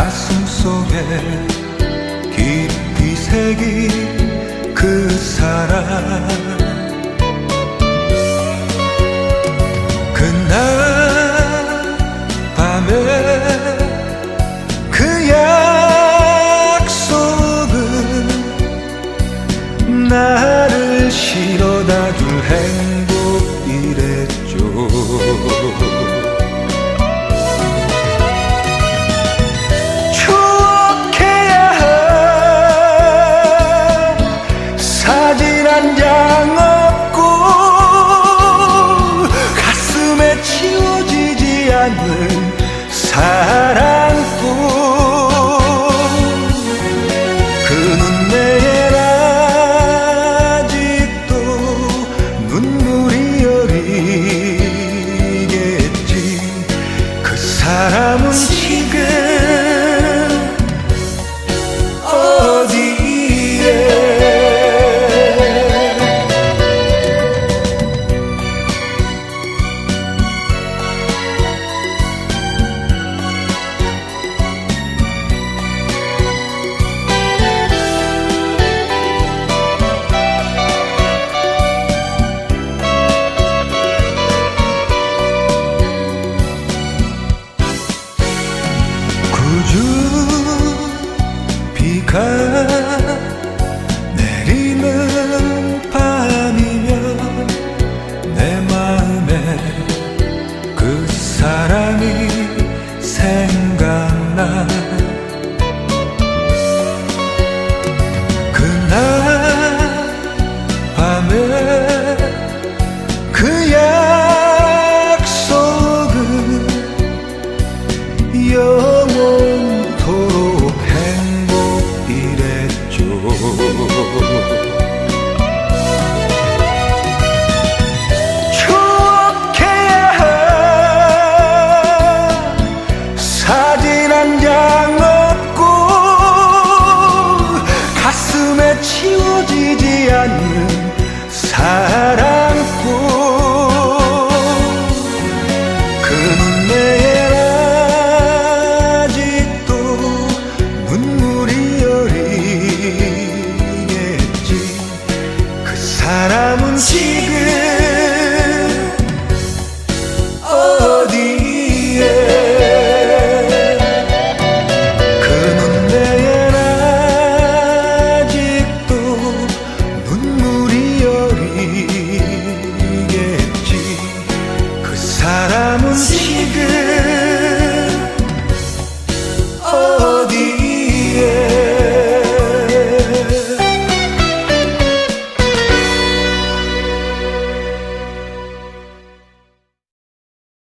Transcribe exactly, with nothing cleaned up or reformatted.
가슴속에 깊이 새긴 그 사랑, 그날 밤에 그 약속은 나를 실어다 줄 행복이랬죠. 한 장 없고 가슴에 지워지지 않는 사랑꾼, 그 눈매엔 아직도 눈물이 여리겠지. 그 사람은 지금 어디에? 비가 내리는 밤이면 내 마음에 그 사람이 생각나. 그날 밤에 그 약속은 영원토록 행복이랬죠.